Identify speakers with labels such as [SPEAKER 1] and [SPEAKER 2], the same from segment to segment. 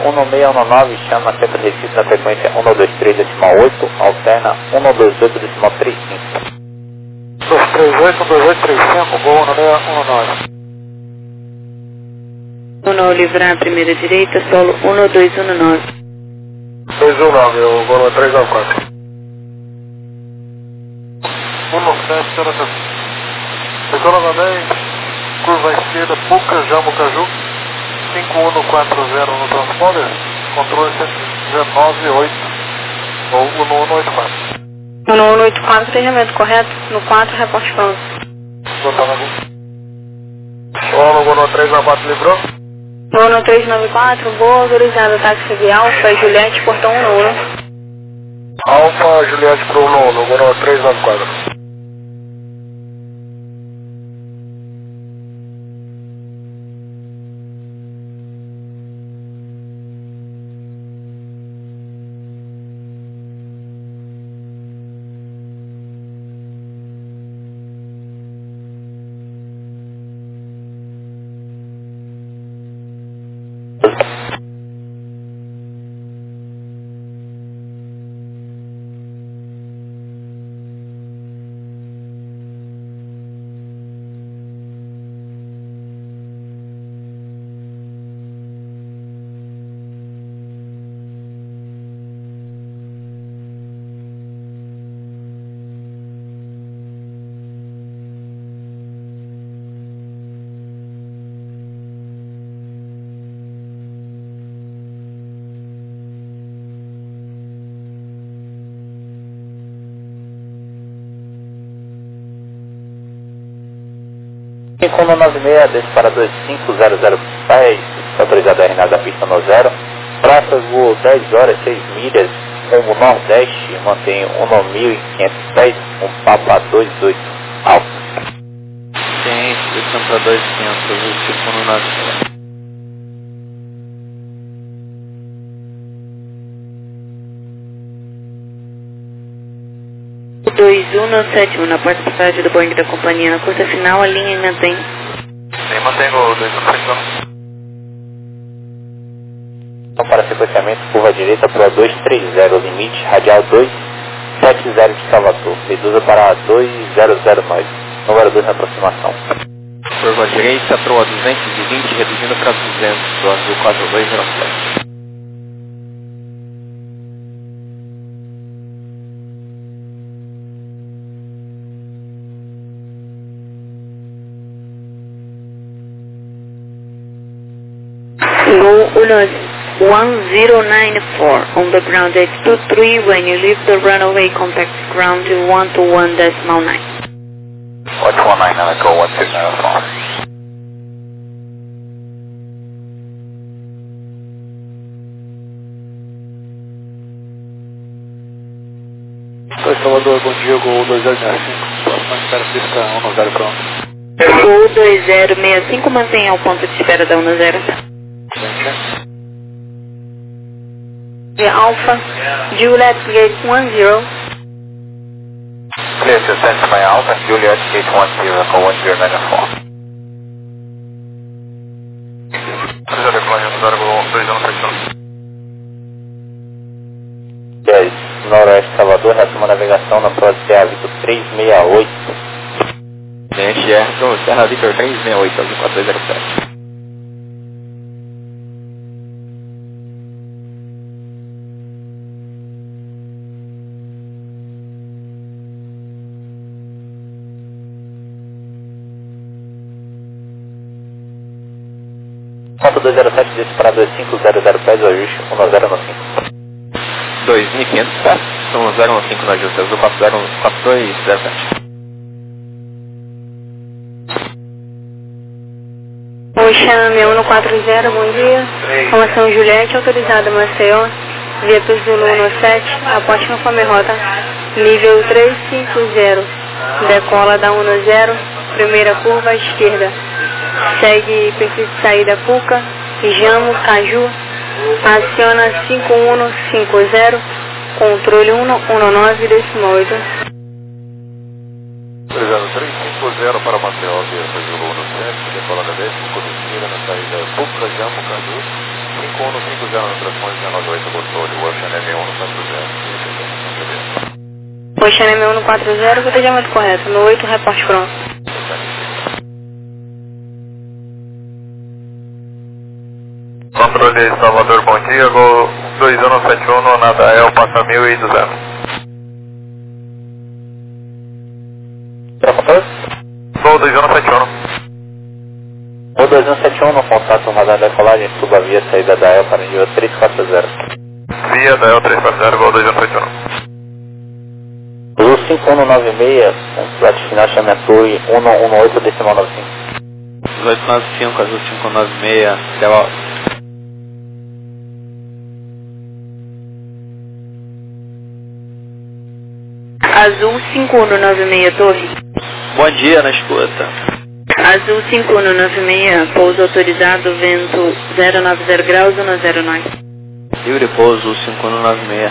[SPEAKER 1] 1619, chama sempre Recife na frequência 123,8, alterna 128,35.
[SPEAKER 2] 238, 12835, Gol 1619.
[SPEAKER 3] Uno livrar, primeira direita, solo 1219.
[SPEAKER 2] 219, o Gol 394. 17, Decola na 10, curva à esquerda, Puca, Jambo Caju, 5140 no transponder, controle 119,8, ou 1184.
[SPEAKER 3] 1184, treinamento correto, no 4, reporte pronto.
[SPEAKER 2] Botar na Gol. Solo, Gol 394, livrou?
[SPEAKER 3] Uno 394, boa, autorizado, táxi de Alfa, Juliette, portão 11.
[SPEAKER 2] Alfa, Juliette pro 11, Gol 394.
[SPEAKER 1] Com 96, desce para 2500 pés, autorizado a RNA da pista no 0, tráfego 10 horas, 6 milhas, rumo nordeste, mantém 1.500 pés, Papa 28 alto.
[SPEAKER 4] Sim, descendo para 2500, tipo no 96.
[SPEAKER 3] 2171, na porta de passagem do Boeing da companhia, na curta final, a linha mantém.
[SPEAKER 2] Sim, mantenho o 2171.
[SPEAKER 1] Então, para sequenciamento, curva direita para 230, limite radial 270 de Salvador, reduza para 2009, número 2 na aproximação.
[SPEAKER 4] Curva direita, proa 220, reduzindo para 200, do azul 4207.
[SPEAKER 3] Go 1094 on the ground at 23 when you leave the runway, contact ground 121.9.
[SPEAKER 2] 119, Go 1294. Oi, Salvador, bom dia, Gol 2065, próxima espera pista 10 pronto.
[SPEAKER 3] Gol 2065, mantenha o ponto de espera da 10. Alpha, Juliet Gate 10.
[SPEAKER 2] Clear to send to my Alpha, Juliet Gate 10, Go 1094. Cruzada planejando 217.
[SPEAKER 1] 10, noroeste Salvador, retoma a navegação na prova de Serra Vitor 368.
[SPEAKER 4] Gente, Serra Vitor 368, azul 4207.
[SPEAKER 1] Ponto 207, desce para 2500 pés, o ajuste 1095.
[SPEAKER 4] 2500 pés, são 015 no ajuste, azul 4207.
[SPEAKER 3] Oi, chame 140, bom dia. Formação Juliette, autorizada Maceió, via Zulu 17, aposte conforme rota, nível 350, decola da 10, primeira curva à esquerda. Segue perfil de saída Puca, Jamo, Caju, aciona 5150, controle 119,8.
[SPEAKER 2] Obrigado, 350 para Maceió, via Zulu 17, decola da 10, 5 de esquerda na saída Puca, Jamo, Caju,
[SPEAKER 4] 5150 no transpondente 98, controle, Ocean M1 no 40.
[SPEAKER 3] Ocean M1 no 40, cotejamento correto. No 8, reporte pronto.
[SPEAKER 4] Controle Salvador, bom dia, Gol 2171, Nadael, passa 1200. Gol 2171.
[SPEAKER 1] Gol 2171 no contato radar da decolagem, suba via saída da EL para nível 340.
[SPEAKER 4] Via da EL 340, Gol 2171.
[SPEAKER 1] Azul 5196, consulado final chama Torre 118 decimal 95.
[SPEAKER 4] 1895, Azul 596, Del
[SPEAKER 3] Azul 5196, torre.
[SPEAKER 4] Bom dia, na escuta.
[SPEAKER 3] Azul 5196, pouso autorizado, vento 090 graus, 109.
[SPEAKER 4] Livre pouso 5196.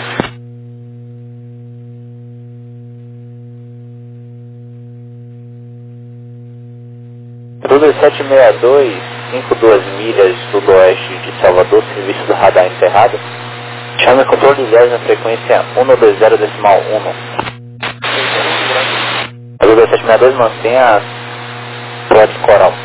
[SPEAKER 1] Tudo 762, 52 milhas sudoeste de Salvador, serviço do radar encerrado. Chame controle 10 na frequência 120 decimal 1. Azul 2762, mantenha Plot Coral.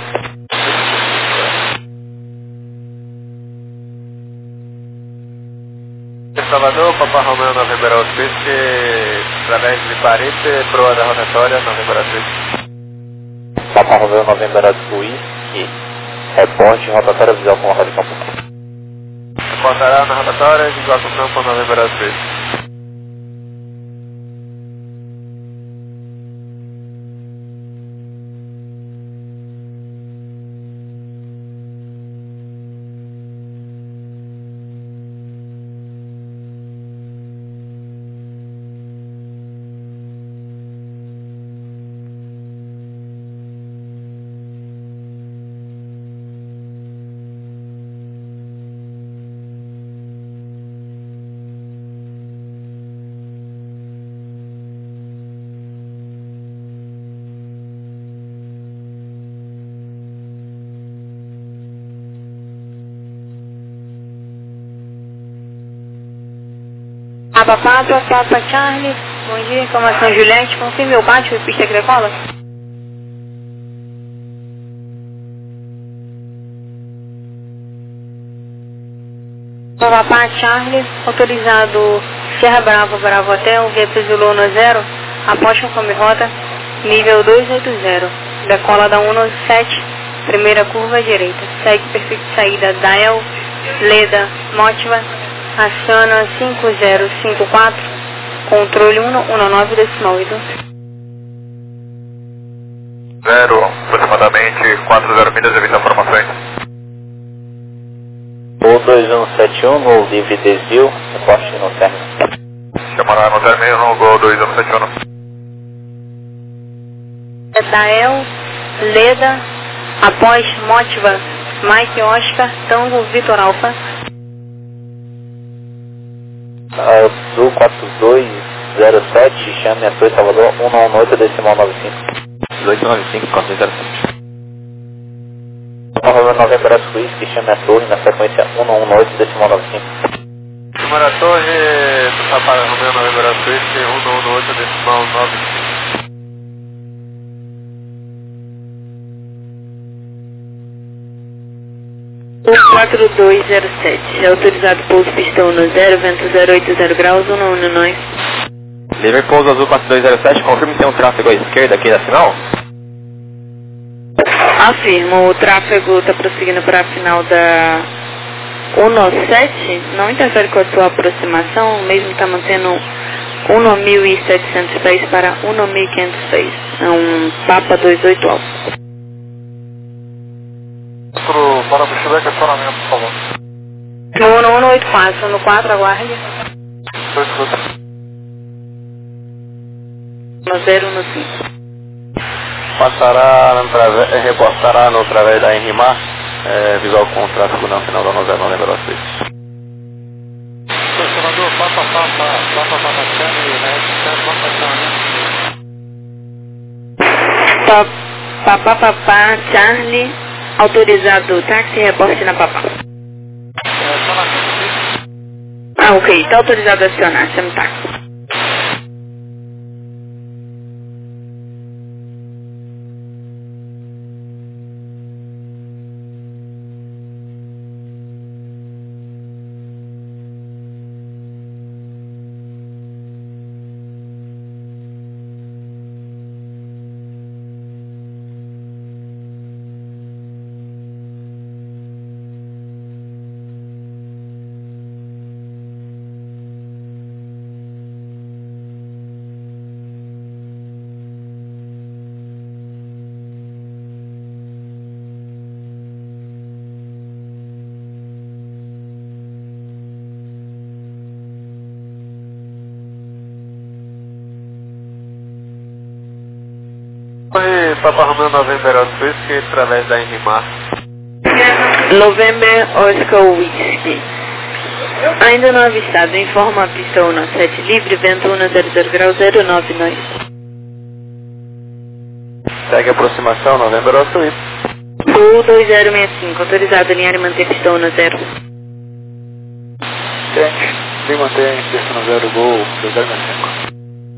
[SPEAKER 4] Salvador, Papa Romeo, November Auspício, através de Parite, proa da rotatória, November Auspício.
[SPEAKER 1] Papa Romeo, November Auspício, reponte, rotatória visual com roda de campo.
[SPEAKER 4] Reportará na rotatória, visual com campo, November Auspício.
[SPEAKER 3] Papa Charlie, bom dia, informação Juliette, confirme o pátio e pista agrícola. Papa Charlie, autorizado Sierra Bravo, Bravo Hotel, VP Zulu 10, após conforme rota, nível 280, decola da 197, primeira curva direita, segue perfeito saída Dial, Leda, Motiva, aciona 5054, controle 119 decimal 8.
[SPEAKER 4] 0, aproximadamente 40 milhas, evita informações.
[SPEAKER 1] O 2171 no livre desvio, reporte no término.
[SPEAKER 4] Chamará no término no Gol 2171.
[SPEAKER 3] Dael, Leda, após Motiva, Mike Oscar, Tango Vitor Alfa.
[SPEAKER 1] Azul 4207, chame a Torre Salvador 118 decimal 95.
[SPEAKER 4] 1895, 407.
[SPEAKER 1] November Auspício, chame a Torre na frequência 118 decimal 95.
[SPEAKER 4] Chamar a torre, Papa Romeo, November Auspício, 118 decimal 95.
[SPEAKER 3] O 4207, autorizado pouso pistão no 0, vento 080 graus, 119.
[SPEAKER 4] Livre pouso Azul 4207, confirme se tem um tráfego à esquerda aqui na final.
[SPEAKER 3] Afirmo, o tráfego está prosseguindo para a final da 197, não interfere com a sua aproximação, mesmo está mantendo 1.700 pés para 1.500 pés. É um Papa 28 alto.
[SPEAKER 2] Para o Bushback, acionamento, por favor.
[SPEAKER 3] No 1184, no 4, aguarde. No 0, no 5.
[SPEAKER 4] Reportará no através da Enrimar, visual com o tráfego na final da 90, não lembro vocês.
[SPEAKER 2] Senador, Papa,
[SPEAKER 3] Charlie, autorizado táxi, reporte na Papa. Ok, tá autorizado a acionar, Semtax.
[SPEAKER 4] Foi Papa Romeo November Oscar Whisky através da Enrimar.
[SPEAKER 3] November Oscar Whisky. Ainda não avistado, informa a pista 17 livre, vento 100 grau 099.
[SPEAKER 4] Segue a aproximação November Oscar Whisky.
[SPEAKER 3] Voo 2065, autorizado a alinhar e manter pista 10.
[SPEAKER 2] Tente, vem mantém, pista 0, Gol 2065.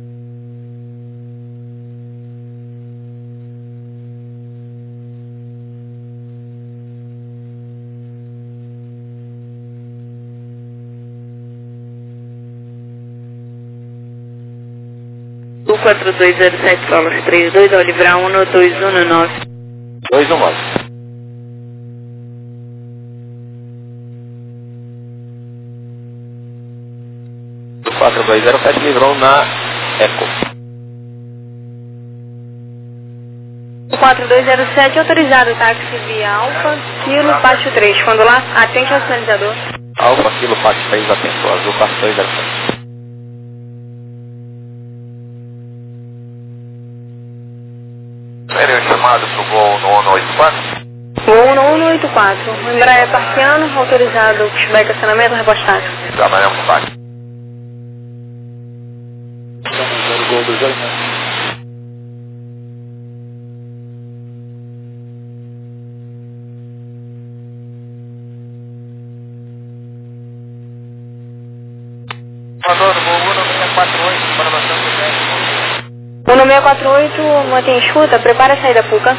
[SPEAKER 3] U 4207 solos 32 ao livrar 1219.
[SPEAKER 1] 219. O 4207 livrou na Eco.
[SPEAKER 3] 4207 autorizado, táxi via Alfa, Kilo, Pátio 3. Quando lá, atente ao sinalizador.
[SPEAKER 1] Alfa, Kilo, Pátio 3, atento. Azul, 4207.
[SPEAKER 4] Seria um chamado pro Gol no 184?
[SPEAKER 3] Voo no 184. Embraer parqueano, autorizado, pushback acionamento, repostagem.
[SPEAKER 4] Trabalhamos com táxi.
[SPEAKER 2] Pista 0, Gol 2065.
[SPEAKER 4] Mandou no Gol 1648, informação do 10.
[SPEAKER 3] 1648, mantém escuta, prepara a saída Puca.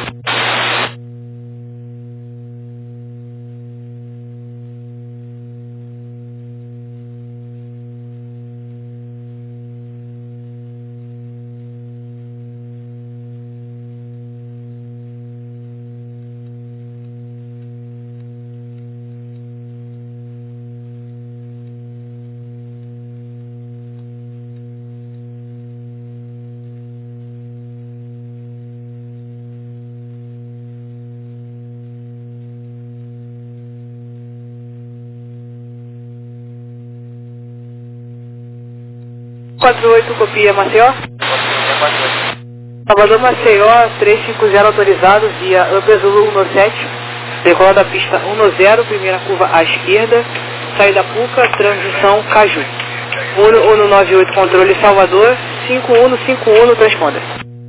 [SPEAKER 3] Copia Maceió. Salvador Maceió 350 autorizado via Upper Zulu 17. Decola da pista 10, primeira curva à esquerda. Saída Puca, transição Caju. 1198 controle Salvador, 5151 transponder.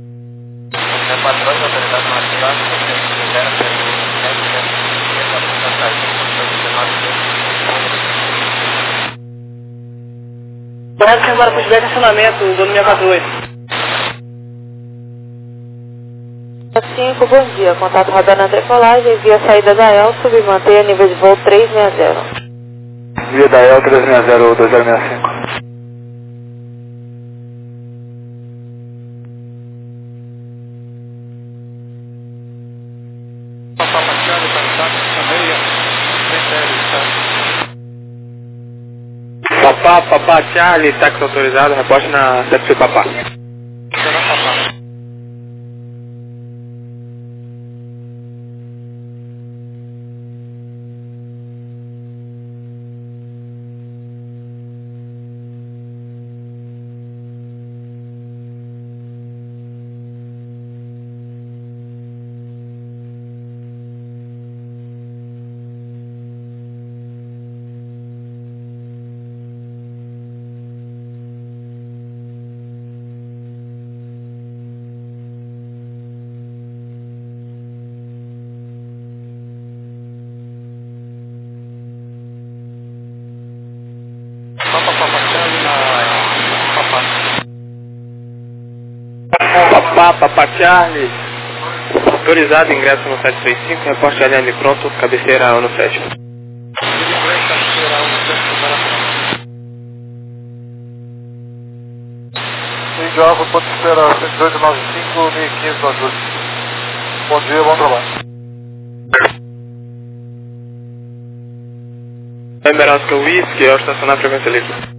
[SPEAKER 3] Correto, agora pushback acionamento, dono 648. 5, bom dia. Contato rodando a decolagem via saída da El, submanter nível de voo 360.
[SPEAKER 2] Via da El 360 2065.
[SPEAKER 5] Papá, Charlie, táxi autorizado, reposte na CFC Papá. Papa Charlie, autorizado ingresso no 735, reporte ALM pronto, cabeceira no 7.
[SPEAKER 2] Índio Alfa, ponto de espera 11895, 1015 no ajuste. Bom dia, bom trabalho.
[SPEAKER 5] Nebraska Whisky, ao estacionar a frequência livre.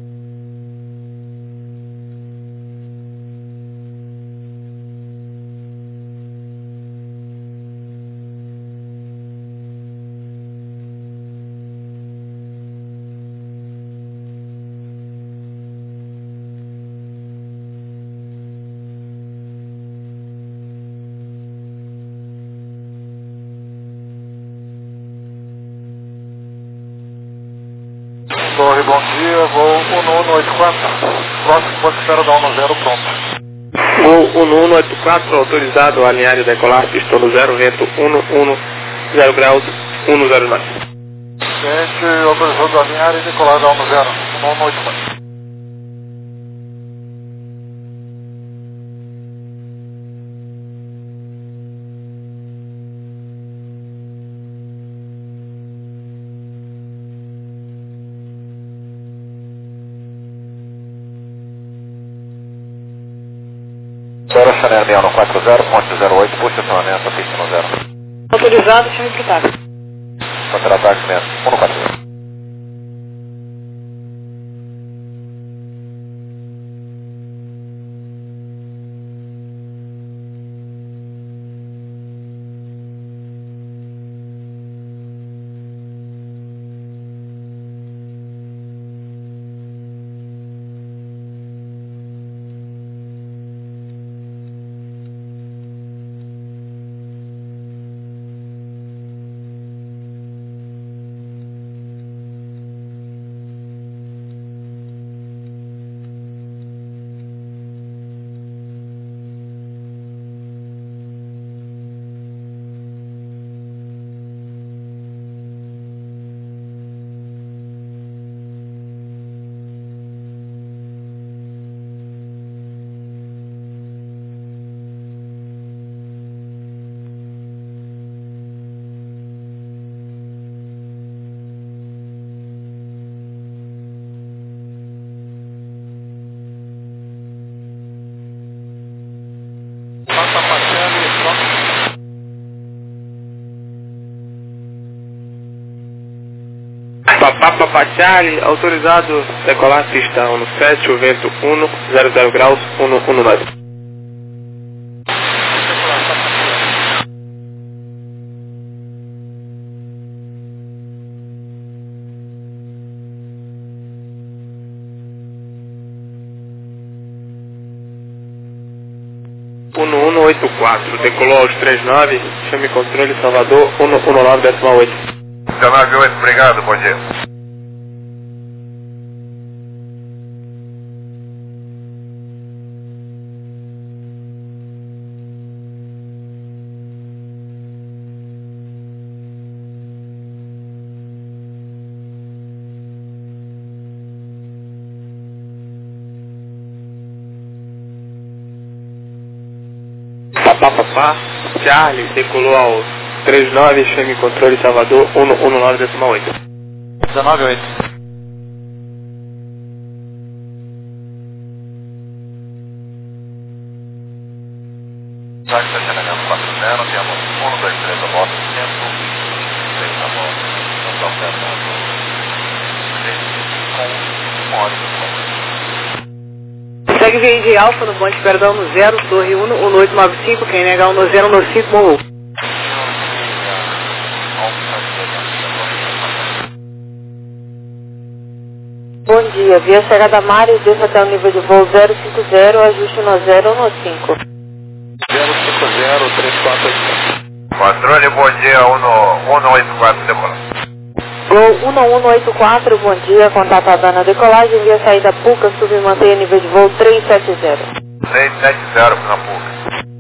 [SPEAKER 2] Torre, bom dia, voo 1184, próximo ponto de espera da 10 pronto.
[SPEAKER 5] Voo 1184, autorizado a alinhar e decolar, pista no 0, vento 110 graus, 109.
[SPEAKER 2] Gente, autorizado a alinhar e decolar da 10, 1184.
[SPEAKER 1] Senhora Chanel 6140, ponte 08, puxa acionamento, pista no 0.
[SPEAKER 3] Autorizado, chame pro táxi.
[SPEAKER 1] Contra-ataque mesmo, 140.
[SPEAKER 5] Papa Charlie, autorizado decolar pista 17, o vento 100 graus, 119. Uno 184, decolou aos 39, chame controle Salvador 119,8.
[SPEAKER 4] 19,8, obrigado, bom dia.
[SPEAKER 5] Papa Charlie, decolou aos 39, chame controle Salvador 119,8.
[SPEAKER 2] 19,8.
[SPEAKER 1] Táxi Chanel 40, temos 123 a volta, 123 a volta, nós estamos tentando com 1 hora de volta.
[SPEAKER 3] Segue VIG Alfa no bonde perdão no 0, torre 1, 1895, quem negar 1095, morreu. Bom dia, via chegada Mário, desça até o nível de voo 050, ajuste no 015.
[SPEAKER 2] 050-3485.
[SPEAKER 4] Controle, bom dia, 184, decola.
[SPEAKER 3] Gol 1184, bom dia, contato a Dana decolagem, via saída PUCA, sub e mantenha nível de voo 370.
[SPEAKER 4] 370 na PUCA.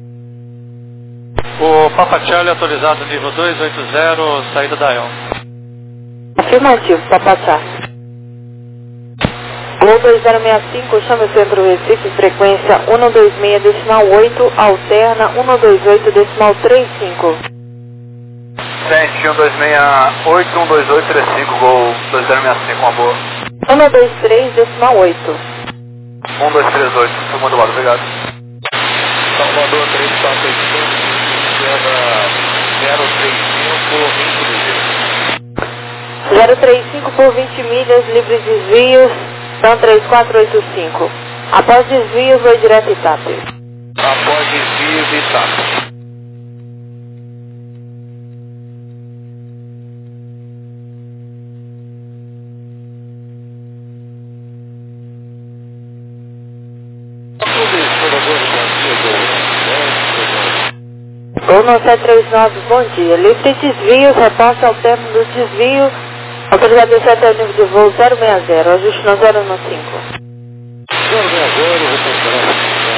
[SPEAKER 2] O Papa Charlie autorizado nível 280, saída da EON.
[SPEAKER 3] Afirmativo, Papa Charlie. Gol 2065, chame o centro Recife, frequência 126,8, alterna 128,35.
[SPEAKER 2] 126,8, 12835, gol 2065, uma boa.
[SPEAKER 3] 123,8.
[SPEAKER 2] 1238, foi muito bom, obrigado.
[SPEAKER 4] Salvador 3485, esquerda 035 por 20 milhas.
[SPEAKER 3] 035 por 20 milhas, livres desvios, são 3485. Após desvio, vou direto Itape.
[SPEAKER 4] Após desvios e TAP.
[SPEAKER 3] Gol no 739, bom dia. Livre desvios, reposta ao término do desvio. Autorizado de 7 ao nível de voo 060, ajuste no 015.
[SPEAKER 4] 060, retornar.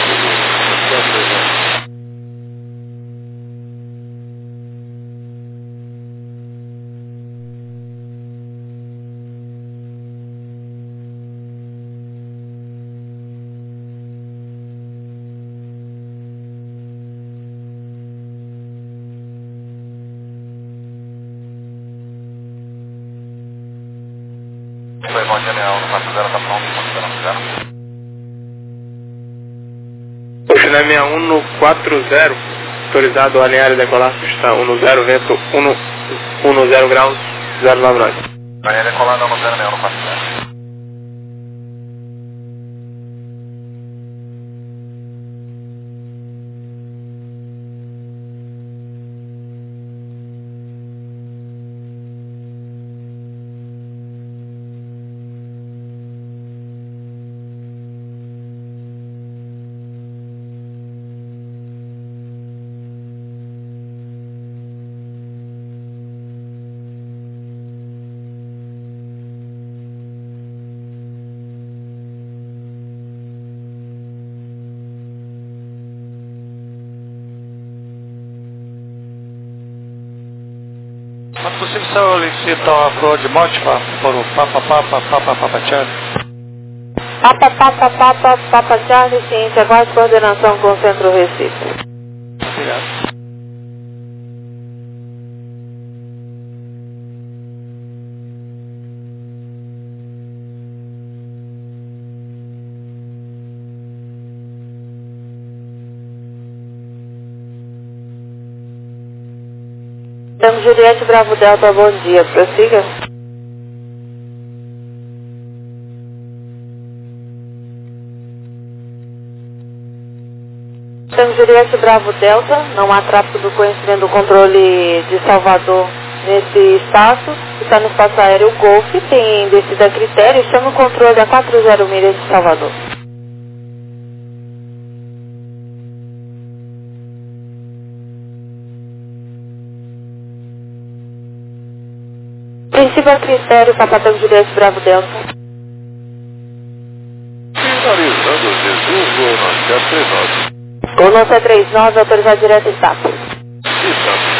[SPEAKER 2] Foi bom dia, Leão, no 40 tá pronto,
[SPEAKER 5] O Chile 61 no 40, autorizado a alinhar e decolar, pista 10, vento 10 graus, 099.
[SPEAKER 2] Vai decolar não no 0, Leão, no 40. É possível solicitar a flor de Motiva para o Papa Charlie?
[SPEAKER 3] Papa Charlie, ciência, aguarde coordenação com o centro Recife.
[SPEAKER 2] Obrigado.
[SPEAKER 3] Estamos Juliette Bravo Delta, bom dia, prossiga. Estamos Juliette Bravo Delta, não há tráfego do conhecimento do controle de Salvador nesse espaço. Está no espaço aéreo Golf, tem descida a critério, chama o controle a 40 milhas de Salvador. Princípio a critério, Capitão Juliette Bravo Delta.
[SPEAKER 4] Finalizando o desvio, gol no 739.
[SPEAKER 3] Gol no 739, autorizado direto Itape.
[SPEAKER 4] Itape.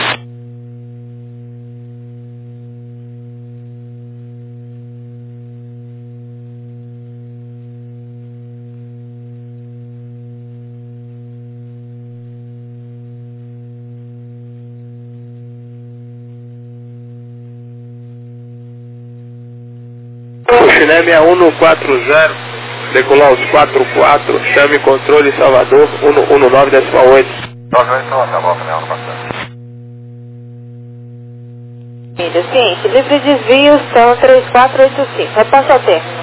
[SPEAKER 5] O Chile 61 no 40, decolar os 44, chame controle Salvador 119,8.
[SPEAKER 2] 98, tá bom, Leão, no 40.
[SPEAKER 3] Milha, ciente, livre desvios são 3485, repasse ao término.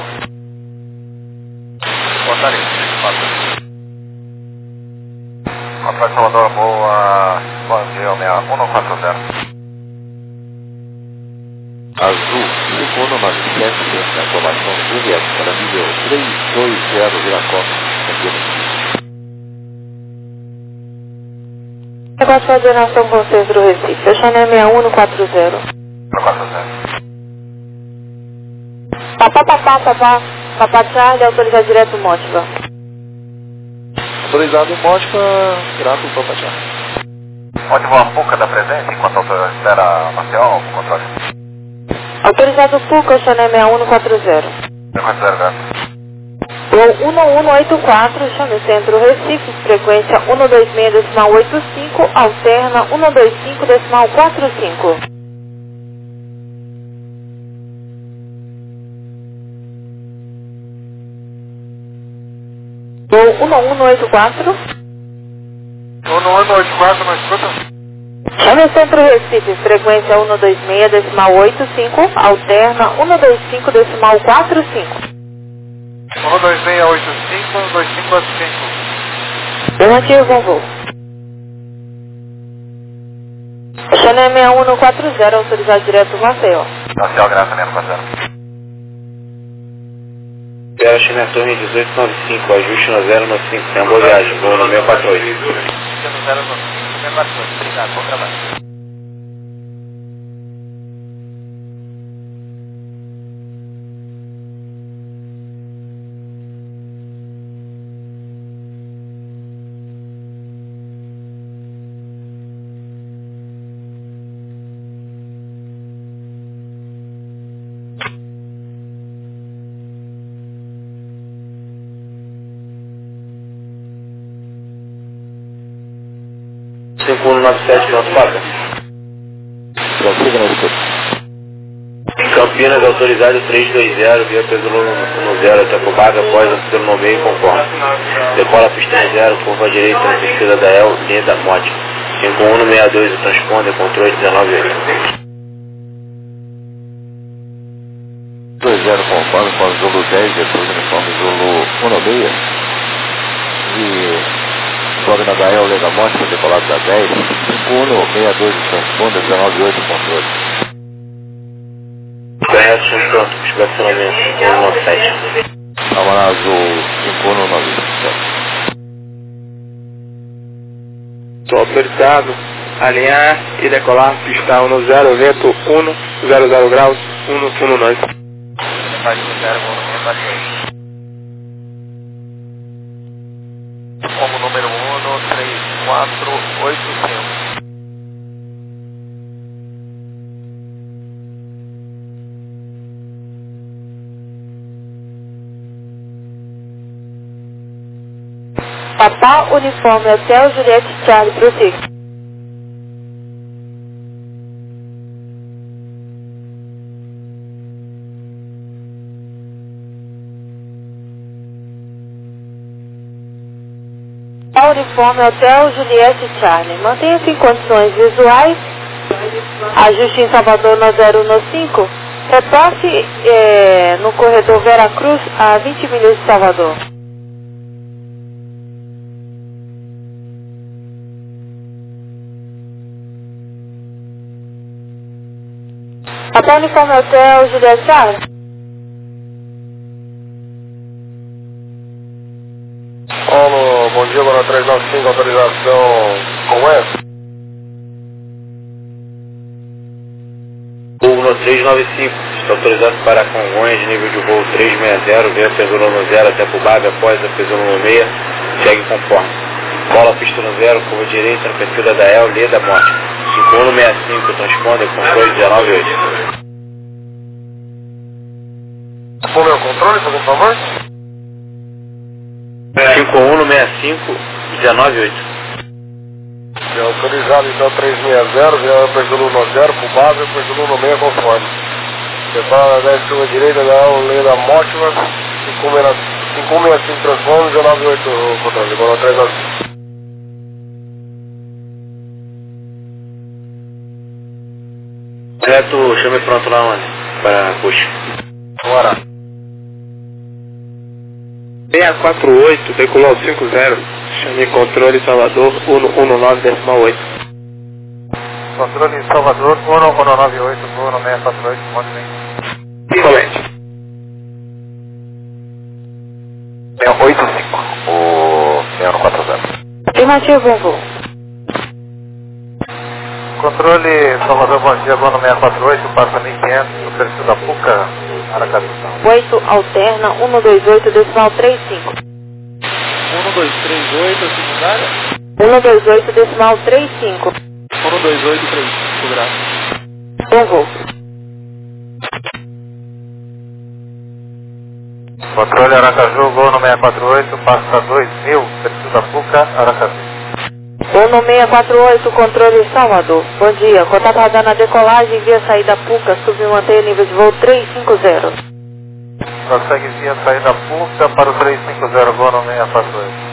[SPEAKER 2] Portaria, 4. Controle de Salvador, boa. Bom dia, 61 no 40.
[SPEAKER 4] Azul, segundo na licença, aprovação do Juliette para nível 320 Viracopos,
[SPEAKER 3] Negócio de coordenação com o centro Recife, fechando 61 no 40.
[SPEAKER 2] No 40.
[SPEAKER 3] Papa Charlie, autorizado direto Motiva.
[SPEAKER 4] autorizado Mótica, grato Papa Charlie.
[SPEAKER 2] Onde voa a Puca da presença enquanto espera Maceió, o controle?
[SPEAKER 3] Autorizado Puca, Chanel 61 no 40. Voo 1184, chame Centro Recife, frequência 126.85, alterna 125.45. Voo 1184.
[SPEAKER 2] 1184, não escuta?
[SPEAKER 3] Chame Centro Recife, frequência 126.85, alterna 125.45.
[SPEAKER 2] 12685, 2545.
[SPEAKER 3] Afirmativo, bom voo. Channel 6140, autorizado direto Maceió.
[SPEAKER 1] Marcel, graça, 640.
[SPEAKER 5] Zero, China Torre 1895, ajuste no 095, tem boa viagem, voo no 648.
[SPEAKER 1] No 095, obrigado, bom trabalho.
[SPEAKER 5] pronto, paga.
[SPEAKER 1] Prossiga na escuta.
[SPEAKER 5] Campinas, autorizado 320, via Pesolano no 0, até Cobaga, após a pelo no meio, conforme. Decola pista 0, curva direita, na descida da El, linha da Mote. 5162, o transponder, controle 198.
[SPEAKER 1] 20 conforme com o Zulu 10, depois uniforme Zulu 16. E sobe na Gael, Lega Morte, para decolado da 10. 5162, o transponder 198, controle.
[SPEAKER 5] Correto, sem pronto, estacionamento, 197.
[SPEAKER 1] Amará Azul 5197.
[SPEAKER 5] Estou autorizado a alinhar e decolar pista 1 no 0, vento 1, 00 graus, 119.
[SPEAKER 4] Como número 13485.
[SPEAKER 3] Papá, uniforme, Hotel Juliette Charlie, prossiga. Papá, uniforme, Hotel Juliette Charlie. Mantenha-se em condições visuais. Ajuste em Salvador no 015. Repasse no corredor Veracruz a 20 milhas de Salvador. Papá, uniforme, Hotel Juliette Charlie.
[SPEAKER 2] Paulo, bom dia, Guará 395, autorização como é?
[SPEAKER 5] Voo no 395, está autorizado para Congonhas, nível de voo 360, via Pesolano 0 até Cubaga, após a Pesolano 6, segue conforme. Bola pista no 0, curva direita, na perfil da El, linha da Morte. 5165, transponder, controle 198.
[SPEAKER 2] Como é o controle, por favor?
[SPEAKER 5] 5165, 198.
[SPEAKER 2] É autorizado então 360, via Pesolano 0, Cubaga, Pesolano 6 conforme. Separa 10 curva direita da El, linha da Morte, 5165 transponder, 198 controle, Guará 395.
[SPEAKER 5] Correto, chame pronto lá onde? Para puxa.
[SPEAKER 2] Bora.
[SPEAKER 5] 648, decolou 50, chame controle Salvador 119,8.
[SPEAKER 2] Controle Salvador 1198, voo no 648, pode vir.
[SPEAKER 5] Colete.
[SPEAKER 1] 685, o 6140.
[SPEAKER 3] Afirmativo, bom voo.
[SPEAKER 2] Controle Salvador, bom dia, voo no 648, passa 1500, no perfil da PUCA, Aracaju.
[SPEAKER 3] 8, alterna 128, decimal 35.
[SPEAKER 2] 1238, secundária?
[SPEAKER 3] 128, decimal 35.
[SPEAKER 2] 1283, graças.
[SPEAKER 3] Bom voo.
[SPEAKER 2] Controle Aracaju, gol no 648, passa 2000, preciso da PUCA, Aracaju.
[SPEAKER 3] Gol no 648, controle Salvador. Bom dia, contato radar na decolagem via saída PUCA, submanter nível de voo 350.
[SPEAKER 2] Consegue via saída PUCA para o 350, gol no 648.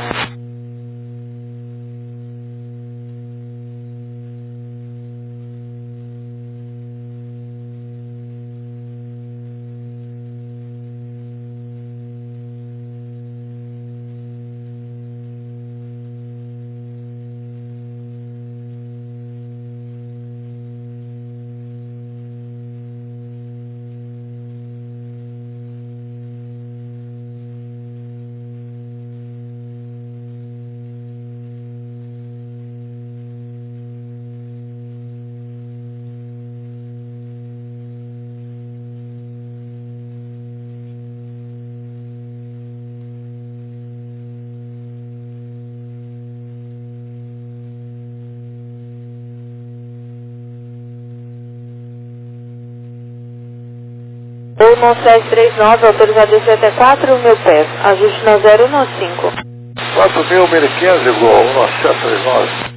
[SPEAKER 3] Gol no 739, autorizado descer até 4.000 pés, ajuste no 015.
[SPEAKER 2] 4.015, gol, 1739.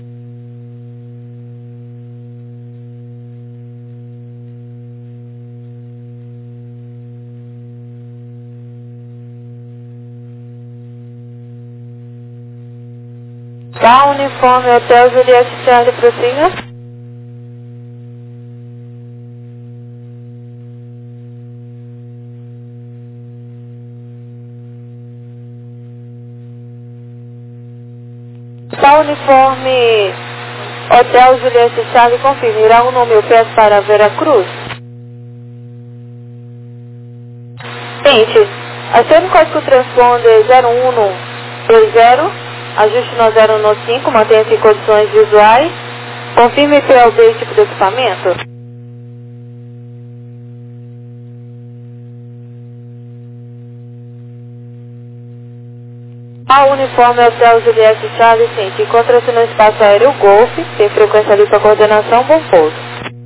[SPEAKER 3] Tá, uniforme, Hotel Juliette Charlie, prossiga. Tá, uniforme, Hotel Juliette Charlie, confirme, irá 1.000 pés para Veracruz. Seguinte, acione o código transponder 0120, ajuste no 015, mantenha-se em condições visuais, confirme PLD e tipo de equipamento. A uniforme Hotel Juliette Charlie, sim, encontra-se no espaço aéreo Golf, tem frequência ali para coordenação, bom pouso.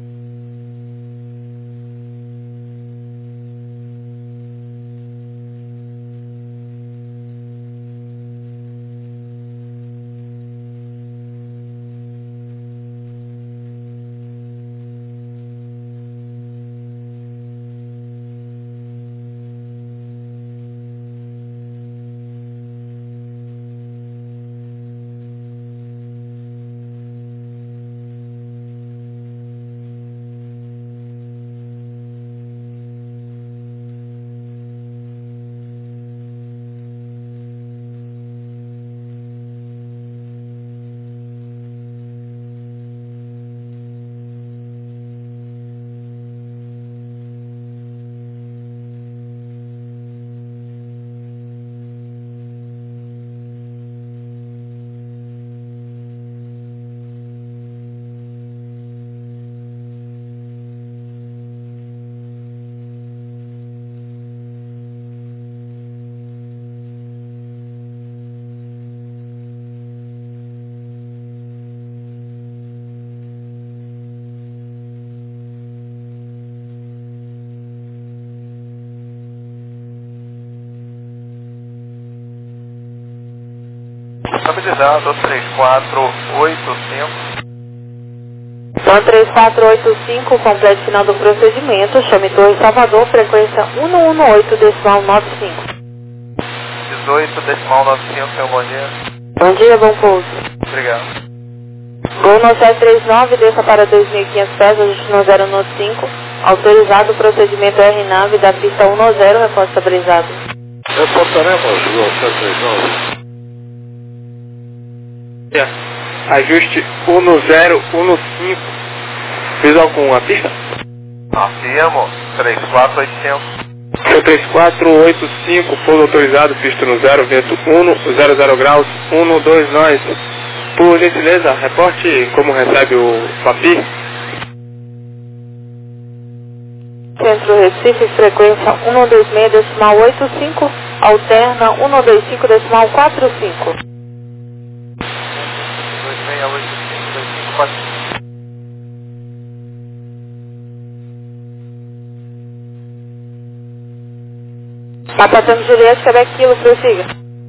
[SPEAKER 2] Estabilizado, 3485.
[SPEAKER 3] 3485, completo final do procedimento, chame Torre Salvador, frequência 118,95.
[SPEAKER 2] 18,95, seu bom dia.
[SPEAKER 3] Bom dia, bom pouso.
[SPEAKER 2] Obrigado.
[SPEAKER 3] Gol no 739, desça para 2.500 pés, ajuste no 015, autorizado o procedimento R-Nave da pista 10, reforço estabilizado.
[SPEAKER 2] Reportaremos, gol 739.
[SPEAKER 4] Ajuste 1015. Visual com a pista?
[SPEAKER 2] Afirmo, 34800.
[SPEAKER 4] Seu 3485, pouso autorizado, pista no 0, vento 00 graus, 12 nós. Por gentileza, reporte como recebe o FAPI.
[SPEAKER 3] Centro Recife, frequência 126,85, alterna 125,45.
[SPEAKER 2] 2685,
[SPEAKER 3] Papa Tango Juliette, Quebec Kilo, prossiga.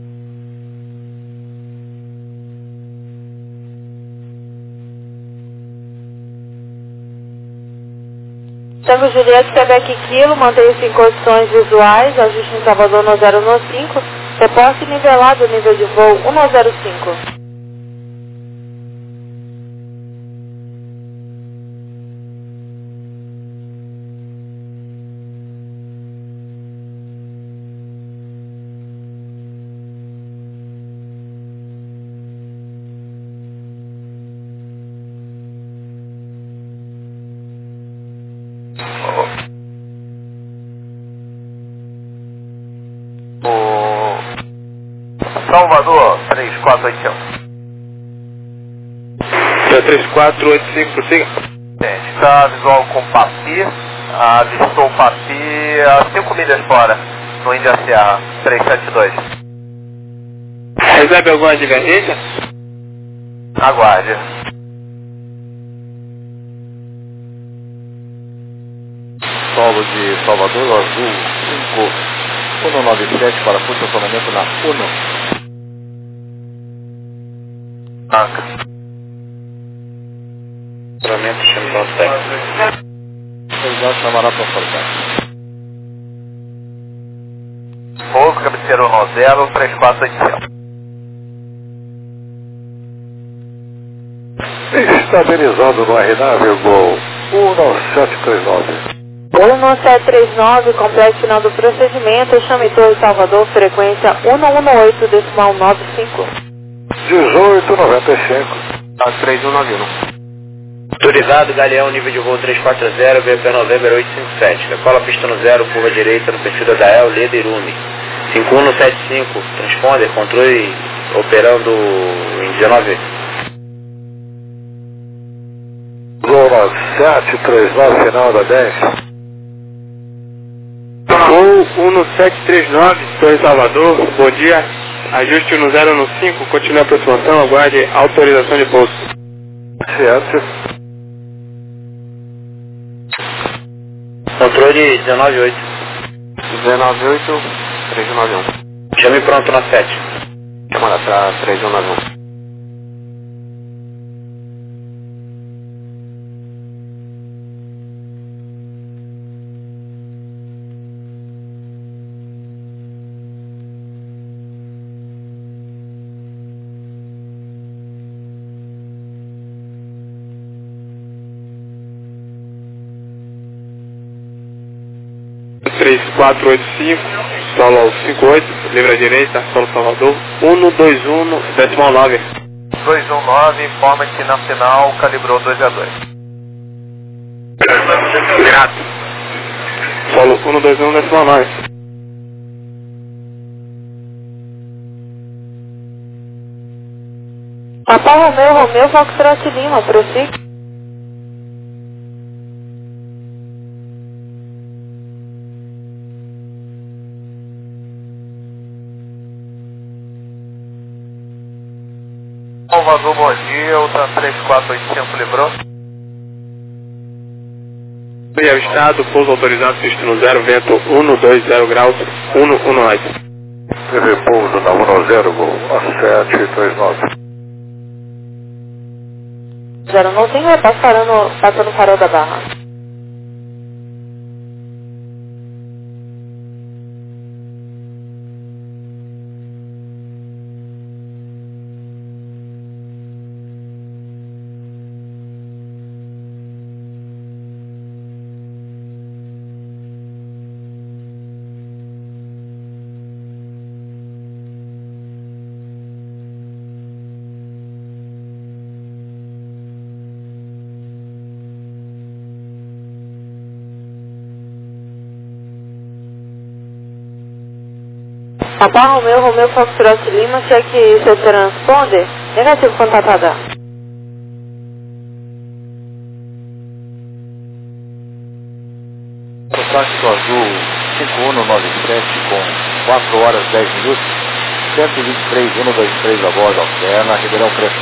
[SPEAKER 3] Tango Juliette, Quebec Kilo, mantenha-se em condições visuais, ajuste em Salvador no 015, reporte nivelado nível de voo 105.
[SPEAKER 1] Salvador, 3485.
[SPEAKER 4] 3485, prossiga.
[SPEAKER 1] Está visual com Papi, avistou o Papi a 5 milhas fora, no Índia Serra, 372.
[SPEAKER 4] Recebe alguma divergência?
[SPEAKER 1] Aguarde. Solo de Salvador, azul 5197 para posicionamento na 1. Anca.
[SPEAKER 5] Posicionamento Xandão técnico.
[SPEAKER 1] Exato, chamará para forçar. Pouso, cabeceiro no 0, 3485. Estabilizado no RNAV, gol 1739.
[SPEAKER 3] Gol 1739, complexo final do procedimento, chame Torre Salvador, frequência 118,95.
[SPEAKER 1] 1895.
[SPEAKER 2] 3191.
[SPEAKER 5] Autorizado, Galeão, nível de voo 340, VP November 857. Decola pista no 0, curva direita no perfil da Dael, Leda Irume. 5175, transponder, controle operando em 19.
[SPEAKER 1] Gol 739, final da 10.
[SPEAKER 4] Gol 1739, Torre Salvador, bom dia. Ajuste no 015, continue a aproximação, aguarde autorização de pouso.
[SPEAKER 1] Certo.
[SPEAKER 5] Controle 198.
[SPEAKER 2] 198, 3191.
[SPEAKER 5] Chame pronto na 7.
[SPEAKER 2] Chamada para 3191.
[SPEAKER 4] Três, 4, 8, 5, solo 58, livre à direita, solo Salvador, 121, decimal 9.
[SPEAKER 1] 219, informa que na final calibrou 2A2.
[SPEAKER 4] Grato. Solo 121, decimal 9.
[SPEAKER 3] Papa Romeu, Foxtrot Lima, prossiga.
[SPEAKER 1] Salvador, bom dia, Ultra 3485 livrou.
[SPEAKER 4] E ao estado, pouso autorizado, pista no 0, vento 120 graus, 119.
[SPEAKER 1] TV pouso na 10, gol 729.
[SPEAKER 3] 095 vai passando o farol da Barra. Papa Romeu, Foxtrot Lima, cheque seu transponder, negativo contatada.
[SPEAKER 1] Táxi azul 5197 com 4 horas 10 minutos, 123, 123 a bordo, alterna, Ribeirão Preto.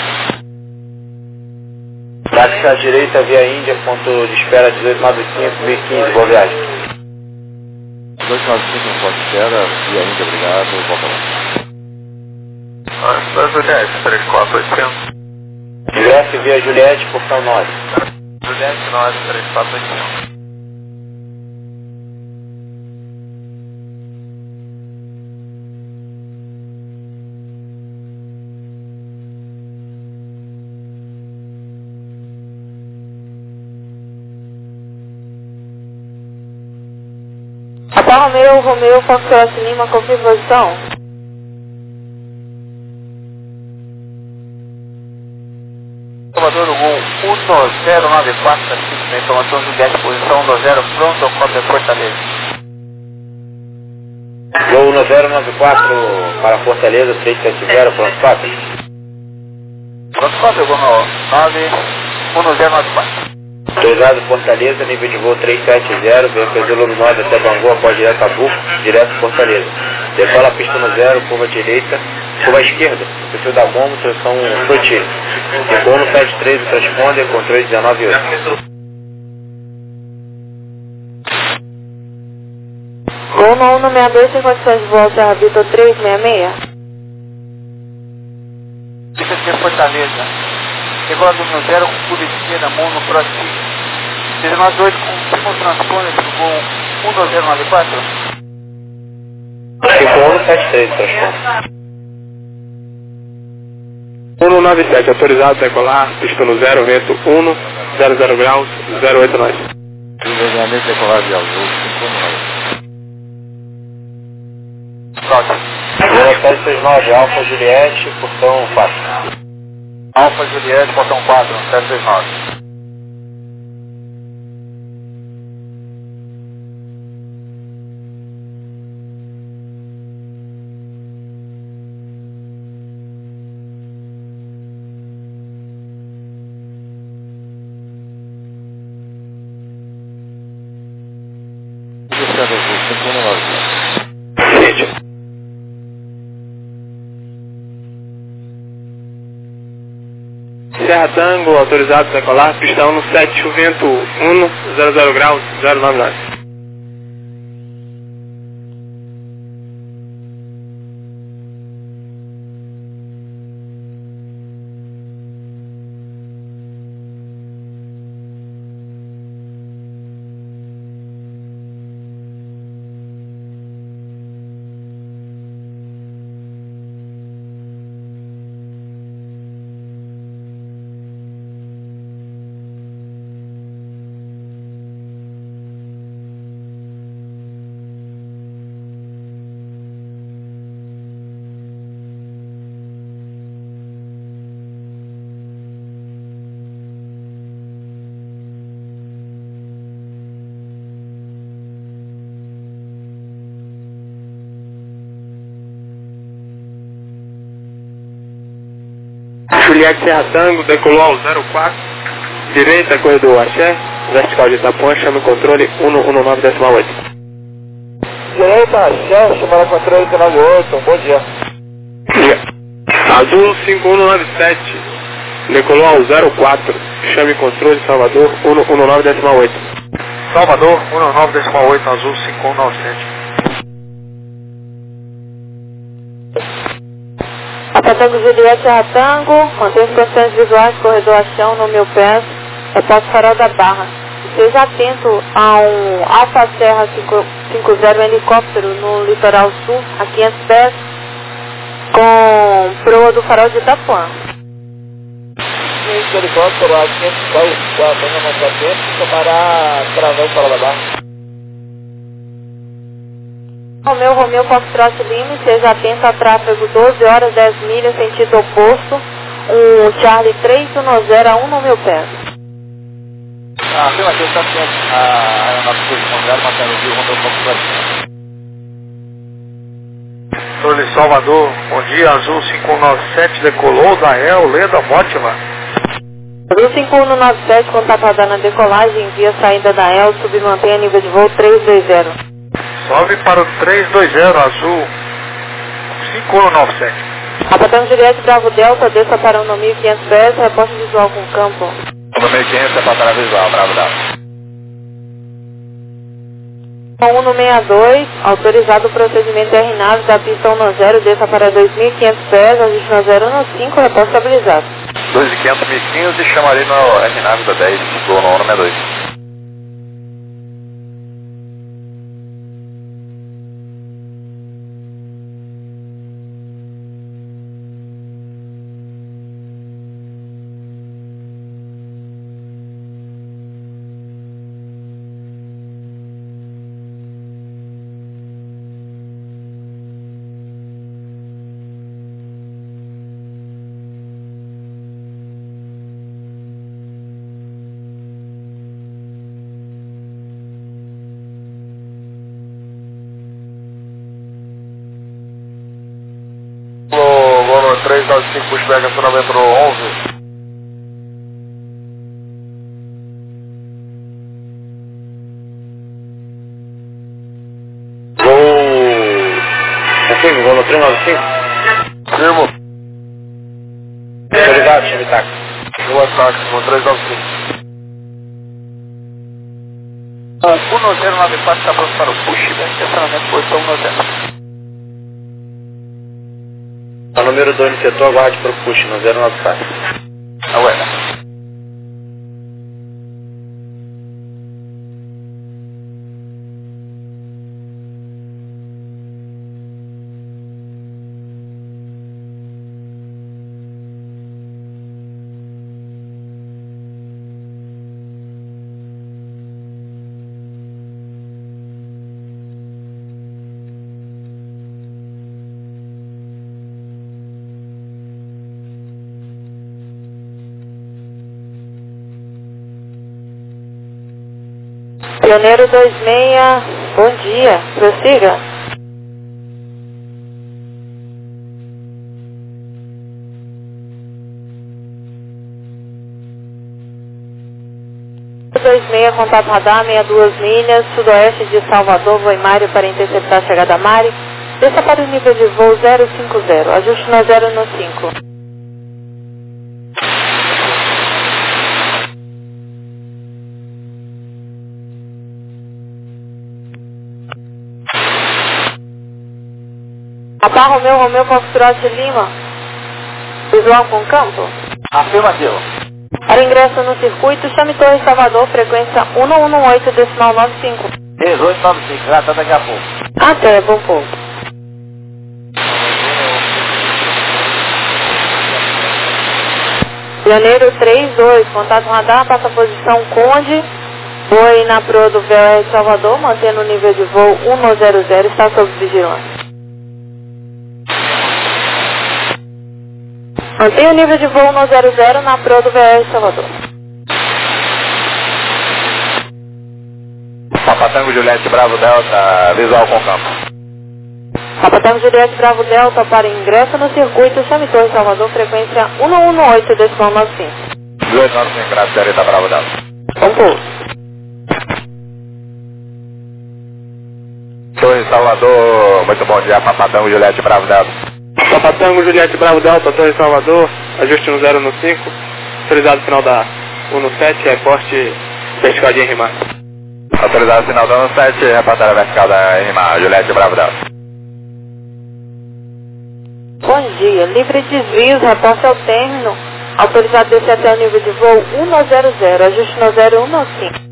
[SPEAKER 5] Táxi à direita, via Índia, ponto de espera 1895, 1015, boa viagem.
[SPEAKER 2] 295 no ponto de espera, e ainda obrigado, volta lá.
[SPEAKER 1] 3480. Ingresso via Juliette, portão 9.
[SPEAKER 2] Juliette 9, 3480.
[SPEAKER 3] Alfa Romeo, Foxtrot Lima, confirma posição.
[SPEAKER 1] Salvador 1094, na informação Juliette, posição 10, pronto, ao cópia Fortaleza. Gol 1094 para Fortaleza, 370, pronto, cópia. Pronto, cópia, gol 1094. Autorizado Fortaleza, nível de voo 370, vem Pesulo 9 até Bangu, após direto a Buco, direto Fortaleza. Decola a pista no 0, curva direita, curva esquerda, perfil da Momo, tração Flotilla. Decola no 73, transponder, controle 19.8.
[SPEAKER 3] Gol no 162, sem condições de voo, Serra Vitor 366.
[SPEAKER 1] Pista de Fortaleza. Decola do 0, curva esquerda, Momo, prossiga. 19.8, confirma o transponder do voo 1094. 5173, transponder.
[SPEAKER 4] 197, autorizado decolar, pista no 0, vento 1, 00 graus, 08 nós.
[SPEAKER 2] Desenhamento decolar de azul, 5
[SPEAKER 1] Próximo. 769, Alfa Juliette, portão 4. Alfa Juliette, portão 4, 769.
[SPEAKER 4] Serra Tango, autorizado decolar, pista 1 no 7, vento 1, 00 graus, 09 nós. Juliette Serra Tango, decolou ao 04, direita, corredor Axé, vertical de Itapuã, chama o controle 119.8.
[SPEAKER 1] Direita, Axé, chama o controle 198, bom dia.
[SPEAKER 4] Azul 5197, decolou ao 04, chame controle Salvador 119.8.
[SPEAKER 2] Salvador, 119.8, azul 5197.
[SPEAKER 3] Tango Juliette Serra Tango, mantém as condições visuais, corredor Achão, no meu pé, reposto farol da Barra. Esteja atento a um Alfa Serra 50 helicóptero no litoral sul, a 500 pés, com proa do farol de Itapuã.
[SPEAKER 1] Esse helicóptero a 500 pés, com a banda mais pra frente, tomará através do farol da Barra.
[SPEAKER 3] Romeu, Foxtrot Lima, esteja atento a tráfego 12 horas, 10 milhas, sentido oposto, um Charlie 310 a 1 no meu pé.
[SPEAKER 1] Afirmativo, está atento a aeronave de Monreal, matando o Rio Romeu Foxtrot.
[SPEAKER 2] Controle Salvador, bom dia, azul 5197, decolou, Dael, Lenda, Mótima.
[SPEAKER 3] Azul 5197, contatada na decolagem, via saída da EL, submantenha nível de voo 320.
[SPEAKER 2] Sobe para o 320, azul 5197.
[SPEAKER 3] Apatão Juliette Bravo Delta, desça para 1.500 pés, reposta visual com campo.
[SPEAKER 1] 1.500 é para visual, Bravo Delta.
[SPEAKER 3] 162, autorizado o procedimento RNAV da pista 10, desça para 2.500 pés, ajuste no 015, repórter estabilizado.
[SPEAKER 1] 2.500, 1.015, chamarei no RNAV da 10, do 162.
[SPEAKER 2] Lono 395, pushback, acionamento 11.
[SPEAKER 5] Confirmo, vou no 395.
[SPEAKER 2] Firmo.
[SPEAKER 5] Autorizado, chame táxi.
[SPEAKER 2] Um ataque, no 395.
[SPEAKER 1] 1094 está pronto para o push, estacionamento posição 10.
[SPEAKER 5] O número 2 no setor, aguarde para o push no 094.
[SPEAKER 1] Aguarda.
[SPEAKER 3] Pioneiro 26, bom dia, prossiga. Contato radar, 62 milhas, sudoeste de Salvador, voo em Mário para interceptar a chegada a Mari. Desça para o nível de voo 050, ajuste no 015. Apá Romeu, Foxtrot Lima, visual com campo.
[SPEAKER 1] Afirmativo.
[SPEAKER 3] Para ingresso no circuito, chame Torre Salvador, frequência 118, decimal 95.
[SPEAKER 1] 1895, já tá daqui a pouco.
[SPEAKER 3] Até, bom pouco. Pioneiro 32, contato radar, passa a posição Conde, voe na proa do VOR Salvador, mantendo o nível de voo 100, está sob vigilância. Mantenha o nível de voo 100 na proa do VOR Salvador.
[SPEAKER 1] Papa Tango Juliette Bravo Delta, visual com campo.
[SPEAKER 3] Papa Tango Juliette Bravo Delta, para ingresso no circuito, chame Torre Salvador, frequência 118, decimal 95.
[SPEAKER 1] 1895, graças, senhorita Bravo Delta.
[SPEAKER 3] Bom pouco.
[SPEAKER 1] Torre Salvador, muito bom dia, Papa Tango Juliette Bravo Delta.
[SPEAKER 4] Papa Tango Juliette Bravo Delta, Torre Salvador, ajuste no 015, autorizado final da 17, reporte vertical de RMA.
[SPEAKER 1] Autorizado final da 17, reportada vertical da RMA, Juliette Bravo Delta.
[SPEAKER 3] Bom dia, livre desvios, reporte ao término, autorizado descer até o nível de voo 100, ajuste no 015.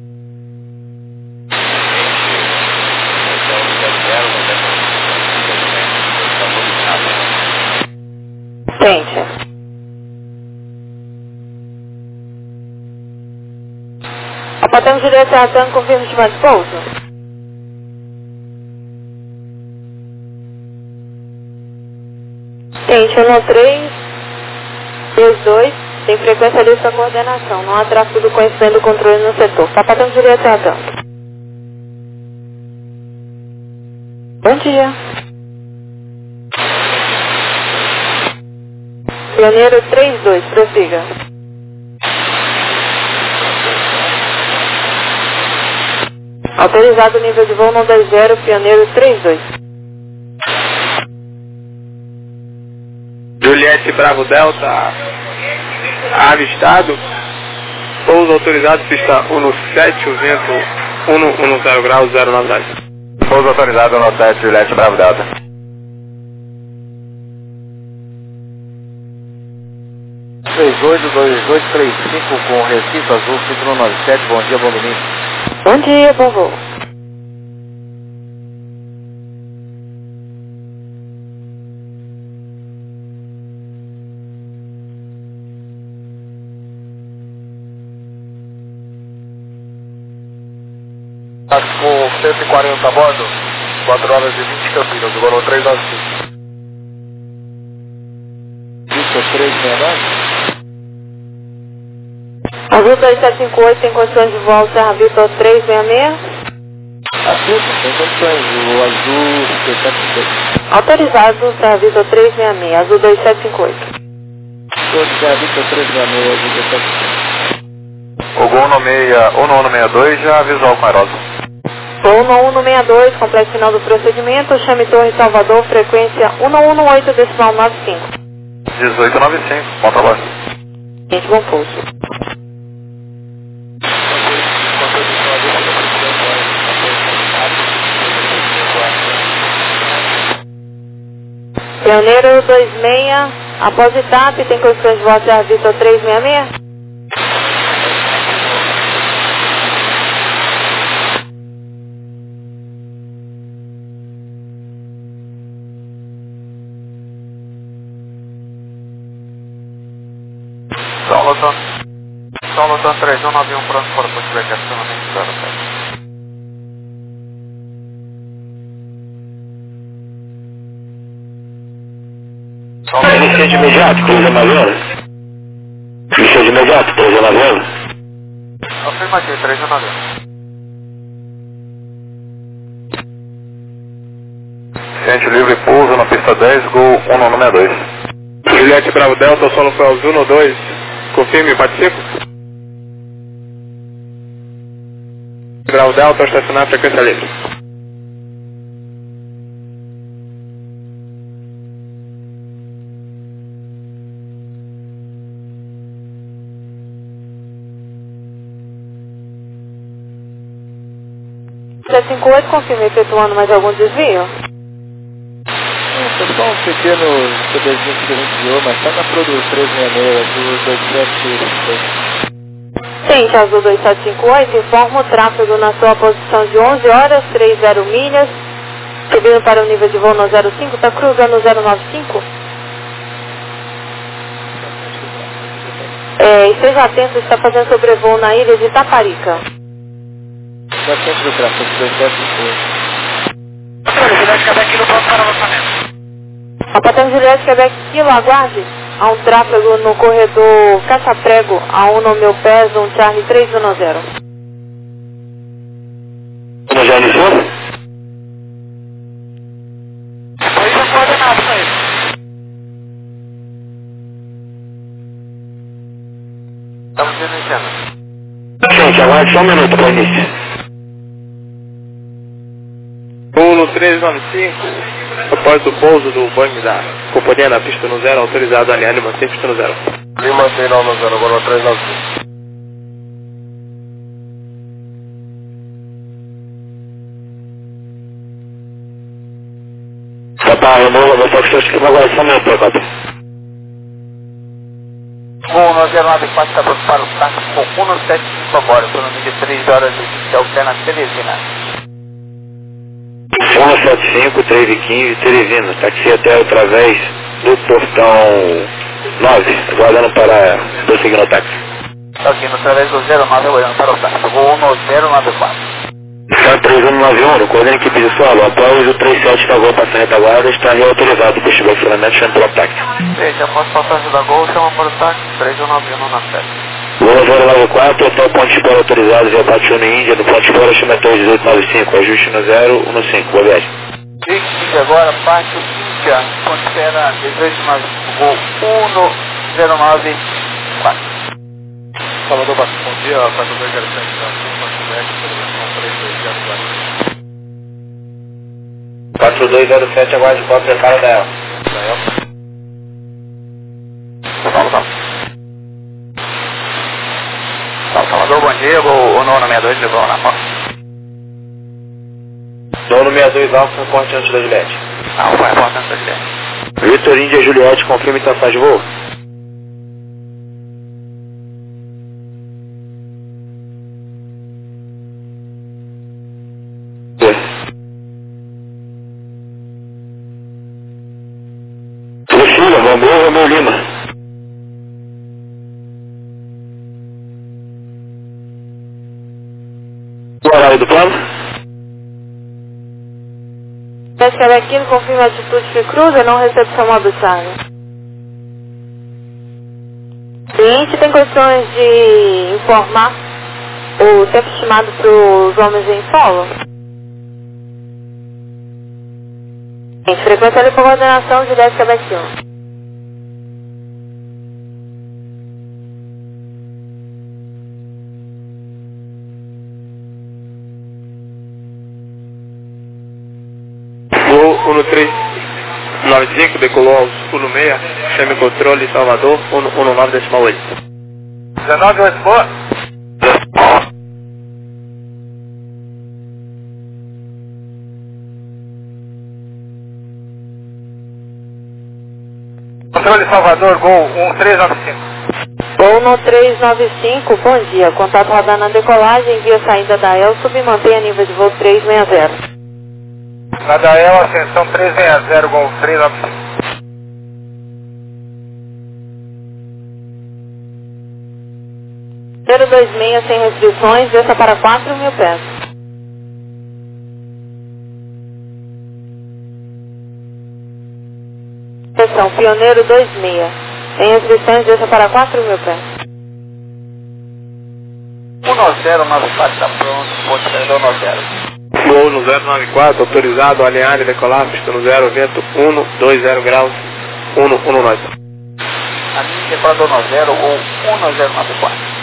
[SPEAKER 3] Tente. Apatamos direto a Tango, confirma de mais pouso. Tente 1322, tem frequência livre para coordenação, não há tráfego do conhecimento do controle no setor. Apatamos direto a Tango. Bom dia. Pioneiro 32, prossiga. Autorizado o nível de voo no 10, Pioneiro 32.
[SPEAKER 4] Juliette Bravo Delta, avistado. Pouso autorizado, pista 17, o vento 110 graus, 09 nós.
[SPEAKER 1] Pouso autorizado no 7, Juliette Bravo Delta.
[SPEAKER 2] 382235 com Recife Azul, Ciclo 97, bom dia, bom domingo.
[SPEAKER 3] Bom dia, bom voo.
[SPEAKER 2] Tá com 140 a bordo, 4 horas e 20 Campinas, agora 395. Vitor 369?
[SPEAKER 3] Azul 2758 tem condições de voo Serra Vitor 366?
[SPEAKER 2] Assim, tem condições, o Azul 2758.
[SPEAKER 3] Autorizado Serra Vitor 366, Azul 2758.
[SPEAKER 2] Serra Vitor 366, Azul 2758.
[SPEAKER 1] O Gol no 162 já avisou com aeródromo.
[SPEAKER 3] Voo no 162, complexo final do procedimento, chame Torre Salvador, frequência 118 decimal 95.
[SPEAKER 1] 1895, bom trabalho.
[SPEAKER 3] Gente, bom pouso. Pioneiro 26, após etapa, tem condições de voo Serra Vitor 366?
[SPEAKER 1] São Lutão 3191 pronto para o posto de acionamento 07.
[SPEAKER 5] Inicia de imediato, 390. Inicia de imediato, 390.
[SPEAKER 1] Afirmativo, 390. Ciente livre pouso na pista 10, Gol 1962.
[SPEAKER 4] Juliette Bravo Delta, o solo foi ao 112. Confirme, participo. Bravo Delta, estacionar frequência livre.
[SPEAKER 3] C58, confirma efetuando mais algum desvio?
[SPEAKER 2] Foi só um pequeno CDzinho que a gente viu, mas está na Pro 366, Azul 2758.
[SPEAKER 3] Ciente Azul 2758, informa o tráfego na sua posição de 11 horas, 30 milhas, subindo para o nível de voo no 05, está cruzando o 095? Esteja atento, está fazendo sobrevoo na ilha de Itaparica.
[SPEAKER 2] Já sempre o tráfego 2758.
[SPEAKER 1] Juliette Quebec no ponto para lançamento.
[SPEAKER 3] Capitão Juliette Quebec Kilo, aguarde. Há um tráfego no corredor Caixa Prego, a 1 no meu pés, um Charlie 310.
[SPEAKER 5] Como já iniciou?
[SPEAKER 1] Pois não pode nada pra ele. Estamos iniciando.
[SPEAKER 5] Gente, aguarde só um minuto para o início.
[SPEAKER 4] Voo no 395, após o pouso do Boeing da companhia na pista no 0, autorizado a alinhar e manter pista no 0.
[SPEAKER 2] E mantém lá no 0, agora 395.
[SPEAKER 5] Papai, remova, vou fazer o que agora só um minuto, Procopio.
[SPEAKER 1] Voo no 094 está pronto para o táxi com 175 agora, por número de 3 horas e 20, alterna Teresina.
[SPEAKER 5] 175, 3 e 15, Teresina. Táxi até através do portão 9, aguardando para prosseguir no táxi.
[SPEAKER 1] Aqui no através do 09, olhando para o táxi. Voo no 094.
[SPEAKER 5] Está 3191, coordenando equipe de solo, após o 37 da Gol passar retaguarda, está reautorizado para o estabelecimento chamando pelo ataque.
[SPEAKER 1] Veja, após passagem da Gol, chama para o táxi 3191 na sede.
[SPEAKER 5] Gol 094, até o ponto de espera autorizado via Patiuna Índia, do ponto de espera Chimetor 1895, ajuste no 015, boa viagem.
[SPEAKER 1] Fique agora, parte Índia, ponto de espera 1895, Gol 1094.
[SPEAKER 2] Salvador, bom dia, Pato 207 da Turma, Quebec, televisão 3204.
[SPEAKER 5] 4207, aguarde o copo de cara dela.
[SPEAKER 1] Vamos. Salvador, bom dia, Gol 962, levou na mão.
[SPEAKER 5] Dono 62 Alfa, reporte antes da Juliette.
[SPEAKER 1] Alfa, reporte antes da Juliette.
[SPEAKER 5] Vitor Índia Juliette, confirma intenção de voo.
[SPEAKER 2] Priscila, Romeu Lima. O horário do plano?
[SPEAKER 3] Quebequino confirma a atitude de cruza, não recepção mobilizável. Cliente tem condições de informar o tempo estimado para os homens em solo? Frequência de coordenação de 10 Quebequino.
[SPEAKER 4] Voo 1395, decolou aos 16, chame controle Salvador, 119,8.
[SPEAKER 1] 19,8, boa. Controle Salvador, Gol 1395.
[SPEAKER 3] Gol no 395, bom dia. Contato radar na decolagem, via saída da El, submantenha nível de voo 360.
[SPEAKER 1] Na Dael, ascensão 360, Gol 395.
[SPEAKER 3] 026 sem restrições, desça para 4.000 pés. Seção Pioneiro 26, sem restrições, desça para 4.000 pés.
[SPEAKER 1] 1094 está pronto, ponte 1090.
[SPEAKER 4] Voo no 094, autorizado, alinhar e decolar, pista no 0, vento 120 graus, 119.
[SPEAKER 1] A minha decolador no 0 ou 1094.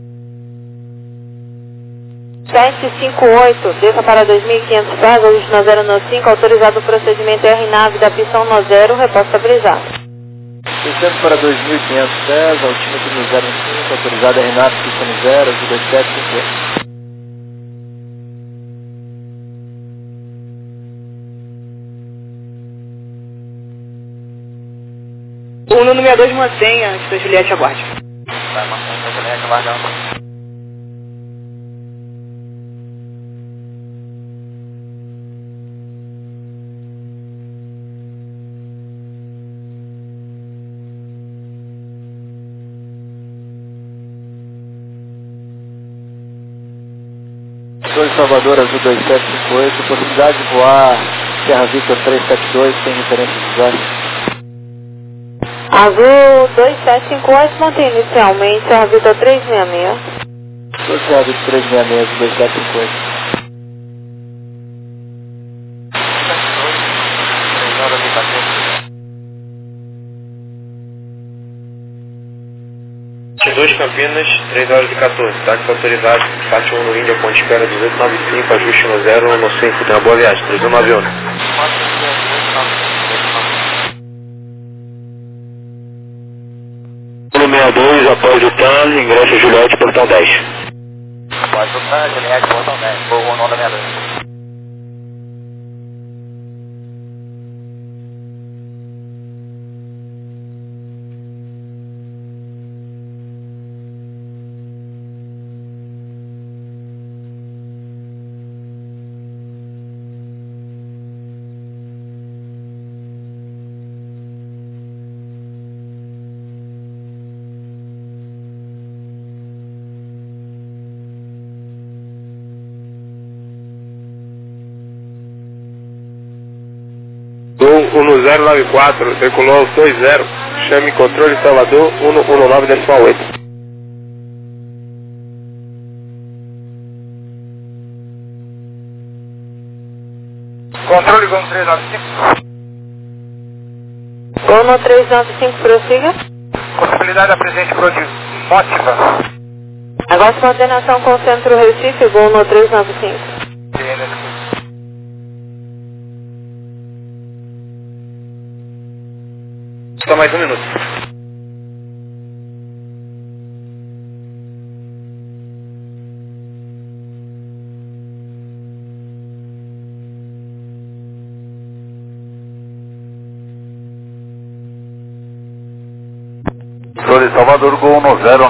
[SPEAKER 3] 758, desça para 2.500 pés, hoje no 095, autorizado o procedimento R-Nave da pista no 0, reposta brisada.
[SPEAKER 1] Descendo para 2.500 pés, altímetro no 05, autorizado R-Nave, pista no 0, 2750.
[SPEAKER 3] O número 62 mantenha, antes da Juliette aguarde.
[SPEAKER 1] Vai mantendo a Juliette aguardando. Salvador Azul 2758, possibilidade de voar Serra Victor 372, tem referência de desastre.
[SPEAKER 3] Azul 2758, mantém inicialmente Serra Victor 366.
[SPEAKER 1] Serra Victor 366, 2758.
[SPEAKER 5] Campinas, 3 horas e 14, táxi autorizado, parte 1 no Índia, ponte espera 295, ajuste no 0, no 5, tenha boa viagem, 3191.
[SPEAKER 2] 162, após o TAN, ingresso Juliette, portão 10.
[SPEAKER 1] Após o TAN, Juliette, portão 10, voo no 62.
[SPEAKER 4] Voo 1094, decolou aos 20, chame controle Salvador, 119,8.
[SPEAKER 1] Controle Gol 395.
[SPEAKER 3] Gol no 395, prossiga.
[SPEAKER 1] Possibilidade da presente Mótiva.
[SPEAKER 3] Agora coordenação com o Centro Recife, Gol no 395.
[SPEAKER 5] Só mais um minuto.
[SPEAKER 2] Torre Salvador, Gol 10